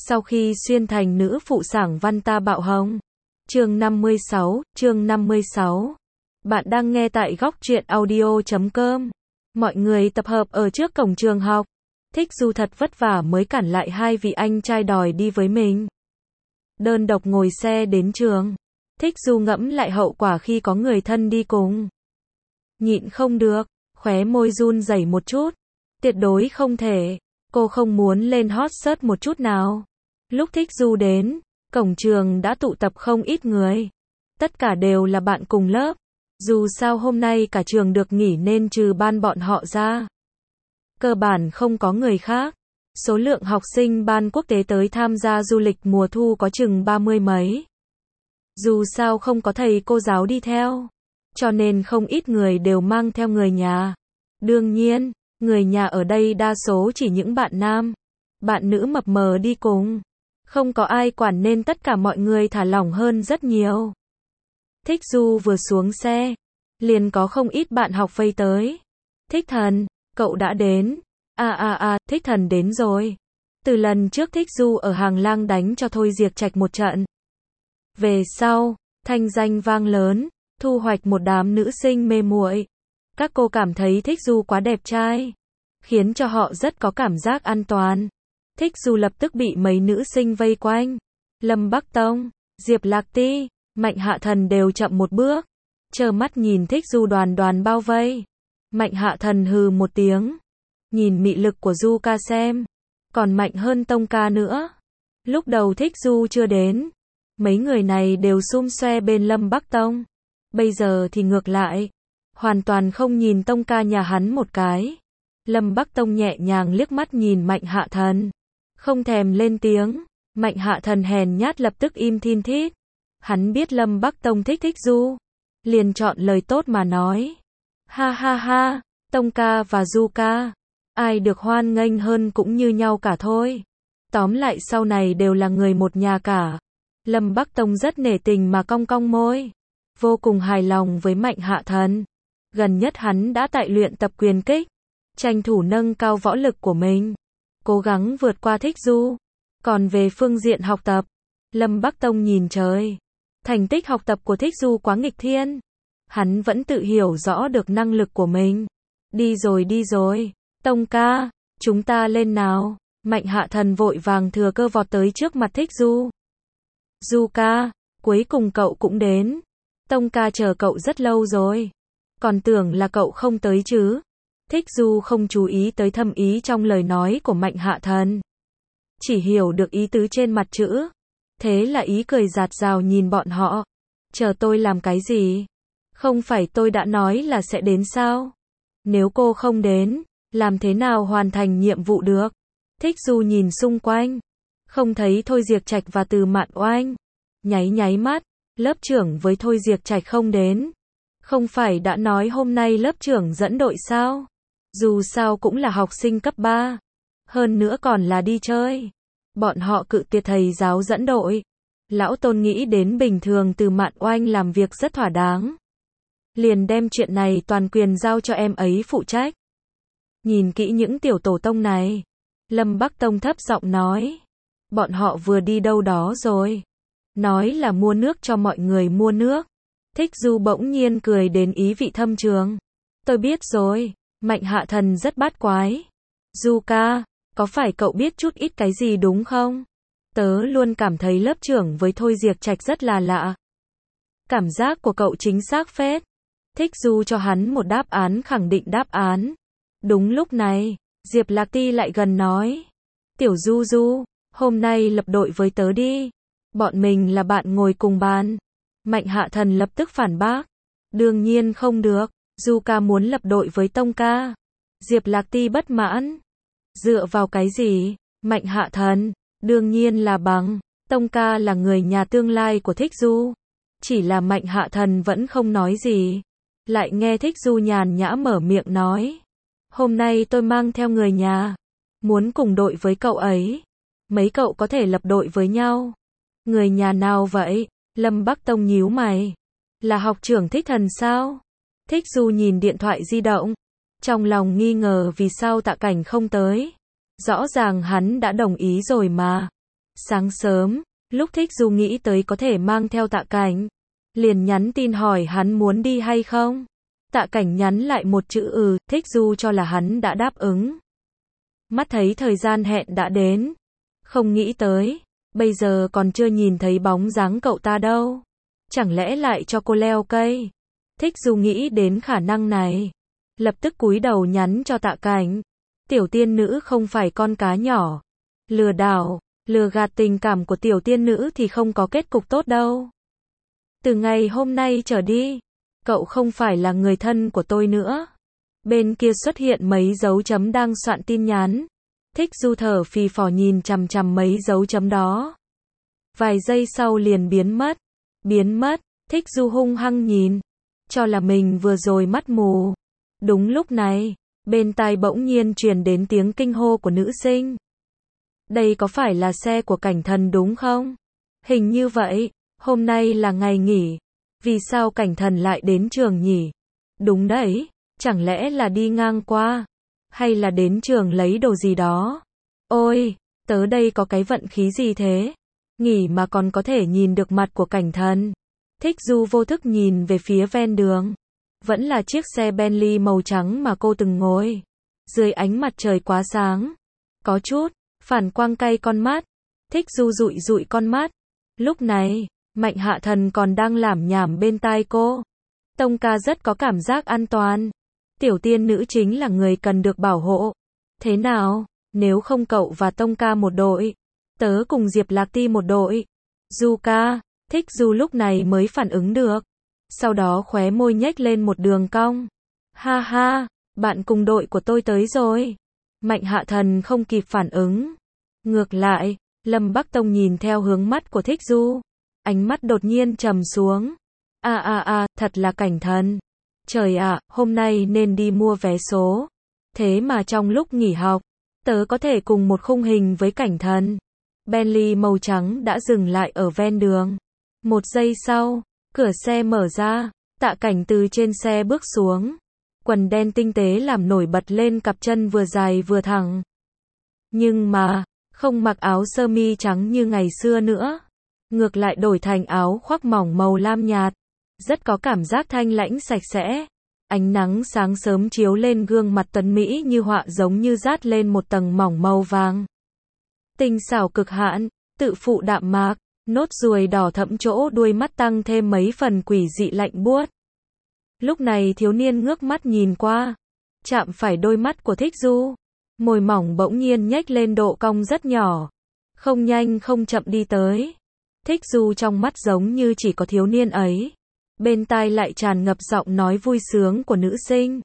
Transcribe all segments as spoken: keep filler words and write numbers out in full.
Sau khi xuyên thành nữ phụ sảng văn ta bạo hồng. Chương năm mươi sáu, chương năm mươi sáu. Bạn đang nghe tại góc truyện audio chấm com. Mọi người tập hợp ở trước cổng trường học. Thích Du thật vất vả mới cản lại hai vị anh trai đòi đi với mình. Đơn độc ngồi xe đến trường. Thích Du ngẫm lại hậu quả khi có người thân đi cùng. Nhịn không được, khóe môi run rẩy một chút. Tuyệt đối không thể. Cô không muốn lên hot search một chút nào. Lúc Thích Du đến, cổng trường đã tụ tập không ít người. Tất cả đều là bạn cùng lớp. Dù sao hôm nay cả trường được nghỉ nên trừ ban bọn họ ra, cơ bản không có người khác. Số lượng học sinh ban quốc tế tới tham gia du lịch mùa thu có chừng ba mươi mấy. Dù sao không có thầy cô giáo đi theo, cho nên không ít người đều mang theo người nhà. Đương nhiên, người nhà ở đây đa số chỉ những bạn nam, bạn nữ mập mờ đi cùng. Không có ai quản nên tất cả mọi người thả lỏng hơn rất nhiều. Thích Du vừa xuống xe, liền có không ít bạn học vây tới. Thích Thần, cậu đã đến. À à à, Thích Thần đến rồi. Từ lần trước Thích Du ở Hàng Lang đánh cho Thôi Diệc Trạch một trận. Về sau, thanh danh vang lớn, thu hoạch một đám nữ sinh mê muội. Các cô cảm thấy Thích Du quá đẹp trai, khiến cho họ rất có cảm giác an toàn. Thích Du lập tức bị mấy nữ sinh vây quanh. Lâm Bắc Tông, Diệp Lạc Ti, Mạnh Hạ Thần đều chậm một bước, trơ mắt nhìn Thích Du đoàn đoàn bao vây. Mạnh Hạ Thần hừ một tiếng, nhìn mị lực của Du ca xem, còn mạnh hơn Tông ca nữa. Lúc đầu Thích Du chưa đến, mấy người này đều xum xoe bên Lâm Bắc Tông. Bây giờ thì ngược lại, hoàn toàn không nhìn Tông ca nhà hắn một cái. Lâm Bắc Tông nhẹ nhàng liếc mắt nhìn Mạnh Hạ Thần, không thèm lên tiếng. Mạnh Hạ Thần hèn nhát lập tức im thin thít. Hắn biết Lâm Bắc Tông thích Thích Du, liền chọn lời tốt mà nói. Ha ha ha, Tông ca và Du ca, ai được hoan nghênh hơn cũng như nhau cả thôi. Tóm lại sau này đều là người một nhà cả. Lâm Bắc Tông rất nể tình mà cong cong môi, vô cùng hài lòng với Mạnh Hạ Thần. Gần nhất hắn đã tại luyện tập quyền kích, tranh thủ nâng cao võ lực của mình, cố gắng vượt qua Thích Du. Còn về phương diện học tập, Lâm Bắc Tông nhìn trời, thành tích học tập của Thích Du quá nghịch thiên. Hắn vẫn tự hiểu rõ được năng lực của mình. Đi rồi đi rồi, Tông ca, chúng ta lên nào. Mạnh Hạ Thần vội vàng thừa cơ vọt tới trước mặt Thích Du. Du ca, cuối cùng cậu cũng đến. Tông ca chờ cậu rất lâu rồi, còn tưởng là cậu không tới chứ. Thích Du không chú ý tới thâm ý trong lời nói của Mạnh Hạ Thần, chỉ hiểu được ý tứ trên mặt chữ. Thế là ý cười rạt rào nhìn bọn họ. Chờ tôi làm cái gì? Không phải tôi đã nói là sẽ đến sao? Nếu cô không đến, làm thế nào hoàn thành nhiệm vụ được? Thích Du nhìn xung quanh, không thấy Thôi Diệc Trạch và Từ Mạn Oanh. Nháy nháy mắt, lớp trưởng với Thôi Diệc Trạch không đến. Không phải đã nói hôm nay lớp trưởng dẫn đội sao? Dù sao cũng là học sinh cấp ba, hơn nữa còn là đi chơi. Bọn họ cự tuyệt thầy giáo dẫn đội. Lão Tôn nghĩ đến bình thường Từ Mạn Oanh làm việc rất thỏa đáng, liền đem chuyện này toàn quyền giao cho em ấy phụ trách. Nhìn kỹ những tiểu tổ tông này, Lâm Bắc Tông thấp giọng nói. Bọn họ vừa đi đâu đó rồi. Nói là mua nước cho mọi người mua nước. Thích Du bỗng nhiên cười đến ý vị thâm trường. Tôi biết rồi. Mạnh Hạ Thần rất bát quái. Du ca, có phải cậu biết chút ít cái gì đúng không? Tớ luôn cảm thấy lớp trưởng với Thôi Diệc Trạch rất là lạ. Cảm giác của cậu chính xác phết. Thích Du cho hắn một đáp án khẳng định đáp án. Đúng lúc này, Diệp Lạc Ti lại gần nói. Tiểu Du Du, hôm nay lập đội với tớ đi. Bọn mình là bạn ngồi cùng bàn. Mạnh Hạ Thần lập tức phản bác. Đương nhiên không được, Du ca muốn lập đội với Tông ca. Diệp Lạc Ti bất mãn. Dựa vào cái gì? Mạnh Hạ Thần, đương nhiên là bằng. Tông ca là người nhà tương lai của Thích Du. Chỉ là Mạnh Hạ Thần vẫn không nói gì. Lại nghe Thích Du nhàn nhã mở miệng nói. Hôm nay tôi mang theo người nhà, muốn cùng đội với cậu ấy. Mấy cậu có thể lập đội với nhau. Người nhà nào vậy? Lâm Bắc Tông nhíu mày. Là học trưởng Thích Thần sao? Thích Du nhìn điện thoại di động, trong lòng nghi ngờ vì sao Tạ Cảnh không tới. Rõ ràng hắn đã đồng ý rồi mà. Sáng sớm, lúc Thích Du nghĩ tới có thể mang theo Tạ Cảnh, liền nhắn tin hỏi hắn muốn đi hay không. Tạ Cảnh nhắn lại một chữ ừ, Thích Du cho là hắn đã đáp ứng. Mắt thấy thời gian hẹn đã đến, không nghĩ tới, bây giờ còn chưa nhìn thấy bóng dáng cậu ta đâu. Chẳng lẽ lại cho cô leo cây? Thích Du nghĩ đến khả năng này, lập tức cúi đầu nhắn cho Tạ Cảnh. Tiểu tiên nữ không phải con cá nhỏ. Lừa đảo, lừa gạt tình cảm của tiểu tiên nữ thì không có kết cục tốt đâu. Từ ngày hôm nay trở đi, cậu không phải là người thân của tôi nữa. Bên kia xuất hiện mấy dấu chấm đang soạn tin nhắn. Thích Du thở phì phò nhìn chằm chằm mấy dấu chấm đó. Vài giây sau liền biến mất. Biến mất, Thích Du hung hăng nhìn, cho là mình vừa rồi mắt mù. Đúng lúc này, bên tai bỗng nhiên truyền đến tiếng kinh hô của nữ sinh. Đây có phải là xe của Cảnh Thần đúng không? Hình như vậy, hôm nay là ngày nghỉ. Vì sao Cảnh Thần lại đến trường nhỉ? Đúng đấy, chẳng lẽ là đi ngang qua? Hay là đến trường lấy đồ gì đó? Ôi, tớ đây có cái vận khí gì thế? Nghỉ mà còn có thể nhìn được mặt của Cảnh Thần. Thích Du vô thức nhìn về phía ven đường. Vẫn là chiếc xe Bentley màu trắng mà cô từng ngồi. Dưới ánh mặt trời quá sáng, có chút phản quang cay con mắt. Thích Du dụi dụi con mắt. Lúc này, Mạnh Hạ Thần còn đang lảm nhảm bên tai cô. Tông ca rất có cảm giác an toàn. Tiểu tiên nữ chính là người cần được bảo hộ. Thế nào, nếu không cậu và Tông ca một đội, tớ cùng Diệp Lạc Ti một đội. Du ca, Thích Du lúc này mới phản ứng được. Sau đó khóe môi nhếch lên một đường cong. Ha ha, bạn cùng đội của tôi tới rồi. Mạnh Hạ Thần không kịp phản ứng. Ngược lại, Lâm Bắc Tông nhìn theo hướng mắt của Thích Du. Ánh mắt đột nhiên trầm xuống. À à à, thật là Cảnh Thần. Trời ạ, hôm nay nên đi mua vé số. Thế mà trong lúc nghỉ học, tớ có thể cùng một khung hình với Cảnh Thần. Bentley màu trắng đã dừng lại ở ven đường. Một giây sau, cửa xe mở ra, Tạ Cảnh từ trên xe bước xuống. Quần đen tinh tế làm nổi bật lên cặp chân vừa dài vừa thẳng. Nhưng mà, không mặc áo sơ mi trắng như ngày xưa nữa. Ngược lại đổi thành áo khoác mỏng màu lam nhạt. Rất có cảm giác thanh lãnh sạch sẽ. Ánh nắng sáng sớm chiếu lên gương mặt tuấn mỹ như họa giống như dát lên một tầng mỏng màu vàng. Tinh xảo cực hạn, tự phụ đạm mạc, nốt ruồi đỏ thẫm chỗ đuôi mắt tăng thêm mấy phần quỷ dị lạnh buốt. Lúc này thiếu niên ngước mắt nhìn qua, chạm phải đôi mắt của Thích Du. Môi mỏng bỗng nhiên nhếch lên độ cong rất nhỏ. Không nhanh không chậm đi tới. Thích Du trong mắt giống như chỉ có thiếu niên ấy. Bên tai lại tràn ngập giọng nói vui sướng của nữ sinh.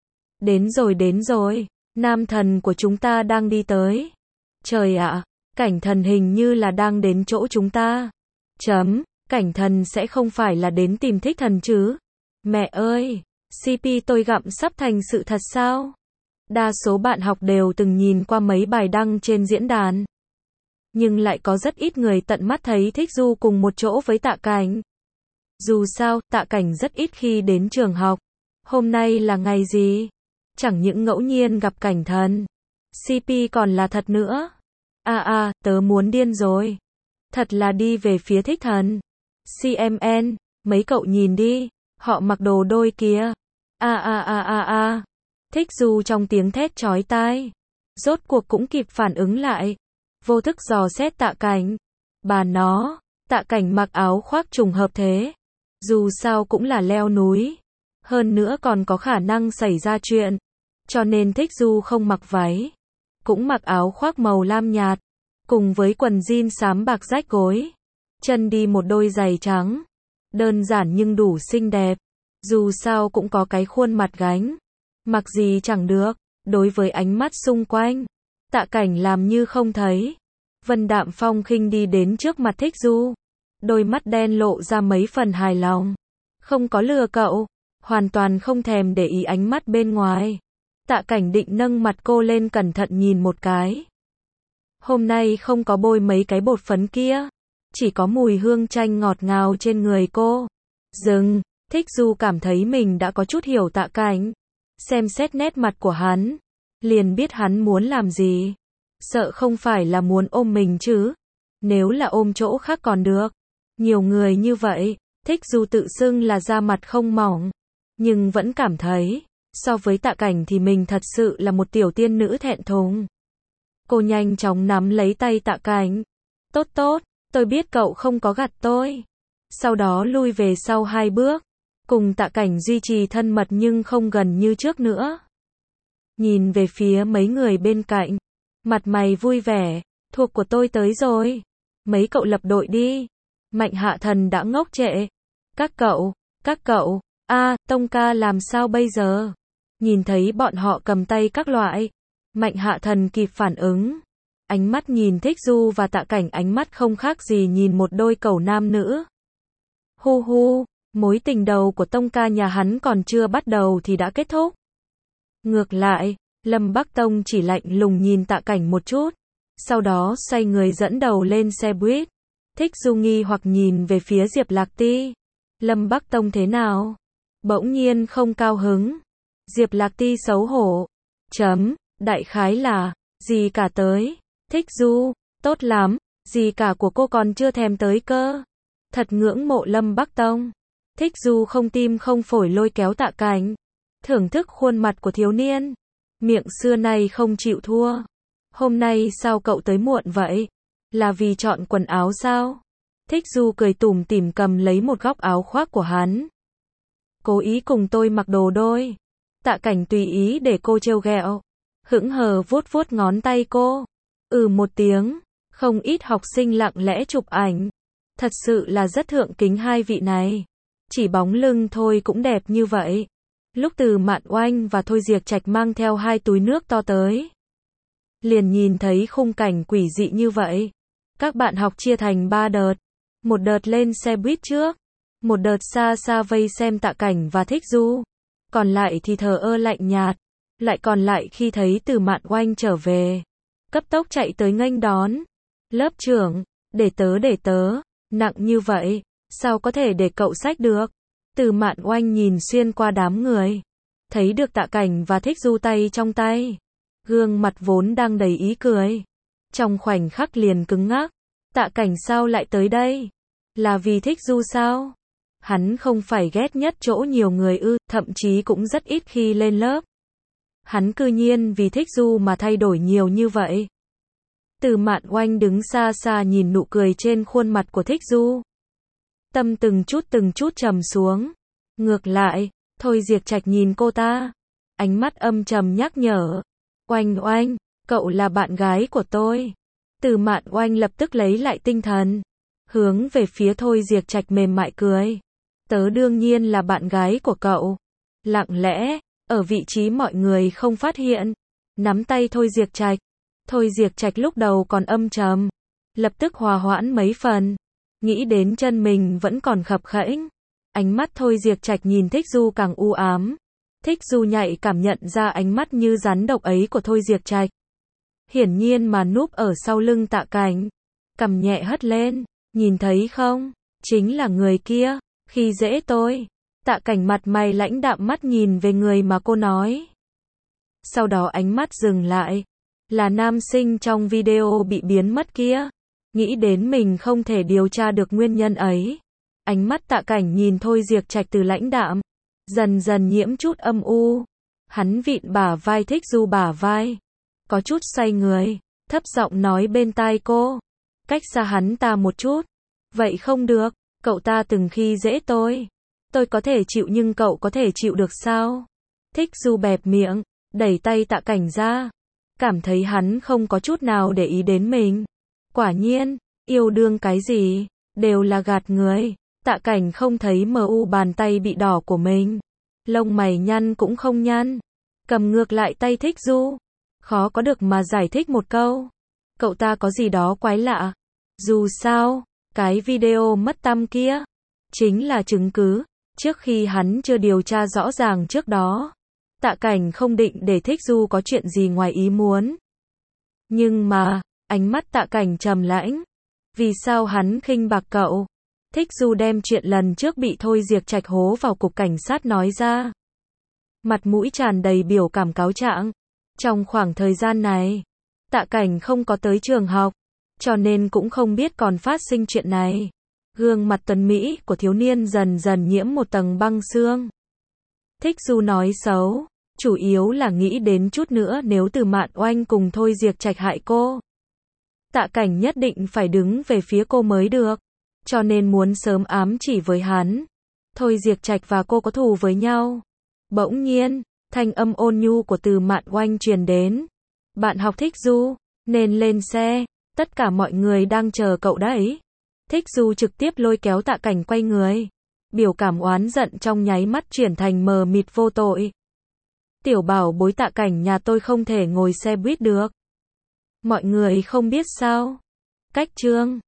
Đến rồi đến rồi, nam thần của chúng ta đang đi tới. Trời ạ, Cảnh Thần hình như là đang đến chỗ chúng ta. Chấm, Cảnh Thần sẽ không phải là đến tìm Thích Thần chứ? Mẹ ơi, xê pê tôi gặm sắp thành sự thật sao? Đa số bạn học đều từng nhìn qua mấy bài đăng trên diễn đàn. Nhưng lại có rất ít người tận mắt thấy Thích Du cùng một chỗ với Tạ Cảnh. Dù sao, Tạ Cảnh rất ít khi đến trường học. Hôm nay là ngày gì? Chẳng những ngẫu nhiên gặp Cảnh Thần, xê pê còn là thật nữa. À à, tớ muốn điên rồi. Thật là đi về phía Thích Thần. xê em en, mấy cậu nhìn đi, họ mặc đồ đôi kìa. À à à à à. Thích Du trong tiếng thét chói tai. Rốt cuộc cũng kịp phản ứng lại. Vô thức dò xét Tạ Cảnh. Bà nó, Tạ Cảnh mặc áo khoác trùng hợp thế. Dù sao cũng là leo núi. Hơn nữa còn có khả năng xảy ra chuyện. Cho nên Thích Du không mặc váy. Cũng mặc áo khoác màu lam nhạt. Cùng với quần jean xám bạc rách gối. Chân đi một đôi giày trắng. Đơn giản nhưng đủ xinh đẹp. Dù sao cũng có cái khuôn mặt gánh. Mặc gì chẳng được. Đối với ánh mắt xung quanh, Tạ Cảnh làm như không thấy. Vân đạm phong khinh đi đến trước mặt Thích Du. Đôi mắt đen lộ ra mấy phần hài lòng. Không có lừa cậu. Hoàn toàn không thèm để ý ánh mắt bên ngoài. Tạ Cảnh định nâng mặt cô lên cẩn thận nhìn một cái. Hôm nay không có bôi mấy cái bột phấn kia. Chỉ có mùi hương chanh ngọt ngào trên người cô. Dừng, Thích Du cảm thấy mình đã có chút hiểu Tạ Cảnh. Xem xét nét mặt của hắn, liền biết hắn muốn làm gì. Sợ không phải là muốn ôm mình chứ. Nếu là ôm chỗ khác còn được. Nhiều người như vậy, Thích Du tự xưng là da mặt không mỏng. Nhưng vẫn cảm thấy, so với Tạ Cảnh thì mình thật sự là một tiểu tiên nữ thẹn thùng. Cô nhanh chóng nắm lấy tay Tạ Cảnh. Tốt tốt, tôi biết cậu không có gạt tôi. Sau đó lui về sau hai bước. Cùng Tạ Cảnh duy trì thân mật nhưng không gần như trước nữa. Nhìn về phía mấy người bên cạnh. Mặt mày vui vẻ. Thuộc của tôi tới rồi. Mấy cậu lập đội đi. Mạnh Hạ Thần đã ngốc trệ. Các cậu, các cậu, a Tông ca làm sao bây giờ? Nhìn thấy bọn họ cầm tay các loại. Mạnh Hạ Thần kịp phản ứng. Ánh mắt nhìn Thích Du và Tạ Cảnh, ánh mắt không khác gì nhìn một đôi cẩu nam nữ. Hu hu, mối tình đầu của Tông ca nhà hắn còn chưa bắt đầu thì đã kết thúc. Ngược lại, Lâm Bắc Tông chỉ lạnh lùng nhìn Tạ Cảnh một chút. Sau đó xoay người dẫn đầu lên xe buýt. Thích Du nghi hoặc nhìn về phía Diệp Lạc Ti. Lâm Bắc Tông thế nào? Bỗng nhiên không cao hứng. Diệp Lạc Ti xấu hổ. Chấm, đại khái là, gì cả tới. Thích Du, tốt lắm, gì cả của cô còn chưa thèm tới cơ. Thật ngưỡng mộ Lâm Bắc Tông. Thích Du không tim không phổi lôi kéo Tạ Cảnh. Thưởng thức khuôn mặt của thiếu niên. Miệng xưa nay không chịu thua. Hôm nay sao cậu tới muộn vậy? Là vì chọn quần áo sao? Thích Du cười tủm tỉm cầm lấy một góc áo khoác của hắn. Cố ý cùng tôi mặc đồ đôi. Tạ Cảnh tùy ý để cô trêu ghẹo. Hững hờ vuốt vuốt ngón tay cô. Ừ một tiếng. Không ít học sinh lặng lẽ chụp ảnh. Thật sự là rất thượng kính hai vị này. Chỉ bóng lưng thôi cũng đẹp như vậy. Lúc Từ Mạn Oanh và Thôi Diệc Trạch mang theo hai túi nước to tới. Liền nhìn thấy khung cảnh quỷ dị như vậy. Các bạn học chia thành ba đợt. Một đợt lên xe buýt trước. Một đợt xa xa vây xem Tạ Cảnh và Thích Du. Còn lại thì thờ ơ lạnh nhạt. Lại còn lại khi thấy Từ Mạn Oanh trở về. Cấp tốc chạy tới nghênh đón. Lớp trưởng, để tớ để tớ. Nặng như vậy, sao có thể để cậu xách được? Từ Mạn Oanh nhìn xuyên qua đám người. Thấy được Tạ Cảnh và Thích Du tay trong tay. Gương mặt vốn đang đầy ý cười. Trong khoảnh khắc liền cứng ngắc. Tạ Cảnh sao lại tới đây? Là vì Thích Du sao? Hắn không phải ghét nhất chỗ nhiều người ư, thậm chí cũng rất ít khi lên lớp. Hắn cư nhiên vì Thích Du mà thay đổi nhiều như vậy. Từ Mạn Oanh đứng xa xa nhìn nụ cười trên khuôn mặt của Thích Du. Tâm từng chút từng chút trầm xuống. Ngược lại, Thôi Diệc Trạch nhìn cô ta. Ánh mắt âm trầm nhắc nhở. Oanh Oanh, cậu là bạn gái của tôi. Từ Mạn Oanh lập tức lấy lại tinh thần. Hướng về phía Thôi Diệc Trạch mềm mại cười. Tớ đương nhiên là bạn gái của cậu. Lặng lẽ, ở vị trí mọi người không phát hiện. Nắm tay Thôi Diệc Trạch. Thôi Diệc Trạch lúc đầu còn âm trầm. Lập tức hòa hoãn mấy phần. Nghĩ đến chân mình vẫn còn khập khẽnh. Ánh mắt Thôi Diệc Trạch nhìn Thích Du càng u ám. Thích Du nhạy cảm nhận ra ánh mắt như rắn độc ấy của Thôi Diệc Trạch. Hiển nhiên mà núp ở sau lưng Tạ Cảnh. Cầm nhẹ hất lên. Nhìn thấy không? Chính là người kia. Khi dễ tôi. Tạ Cảnh mặt mày lãnh đạm mắt nhìn về người mà cô nói. Sau đó ánh mắt dừng lại. Là nam sinh trong video bị biến mất kia. Nghĩ đến mình không thể điều tra được nguyên nhân ấy. Ánh mắt Tạ Cảnh nhìn Thôi Diệc Trạch từ lãnh đạm. Dần dần nhiễm chút âm u. Hắn vịn bả vai Thích Du bả vai. Có chút xoay người. Thấp giọng nói bên tai cô. Cách xa hắn ta một chút. Vậy không được. Cậu ta từng khi dễ tôi. Tôi có thể chịu nhưng cậu có thể chịu được sao? Thích Du bẹp miệng. Đẩy tay Tạ Cảnh ra. Cảm thấy hắn không có chút nào để ý đến mình. Quả nhiên, yêu đương cái gì, đều là gạt người. Tạ Cảnh không thấy mờ u bàn tay bị đỏ của mình. Lông mày nhăn cũng không nhăn. Cầm ngược lại tay Thích Du. Khó có được mà giải thích một câu. Cậu ta có gì đó quái lạ. Dù sao, cái video mất tăm kia chính là chứng cứ. Trước khi hắn chưa điều tra rõ ràng trước đó. Tạ Cảnh không định để Thích Du có chuyện gì ngoài ý muốn. Nhưng mà, ánh mắt Tạ Cảnh trầm lãnh. Vì sao hắn khinh bạc cậu? Thích Du đem chuyện lần trước bị Thôi Diệc Trạch hố vào cục cảnh sát nói ra. Mặt mũi tràn đầy biểu cảm cáo trạng. Trong khoảng thời gian này, Tạ Cảnh không có tới trường học. cho nên cũng không biết còn phát sinh chuyện này. Gương mặt tuấn Mỹ của thiếu niên dần dần nhiễm một tầng băng xương. Thích Du nói xấu, chủ yếu là nghĩ đến chút nữa nếu Từ Mạn Oanh cùng Thôi Diệc Trạch hại cô. Tạ Cảnh nhất định phải đứng về phía cô mới được, cho nên muốn sớm ám chỉ với hắn. Thôi Diệc Trạch và cô có thù với nhau. Bỗng nhiên, thanh âm ôn nhu của Từ Mạn Oanh truyền đến. Bạn học Thích Du, nên lên xe, tất cả mọi người đang chờ cậu đấy. Thích Du trực tiếp lôi kéo Tạ Cảnh quay người. Biểu cảm oán giận trong nháy mắt chuyển thành mờ mịt vô tội. Tiểu bảo bối Tạ Cảnh nhà tôi không thể ngồi xe buýt được. Mọi người không biết sao. Cách chương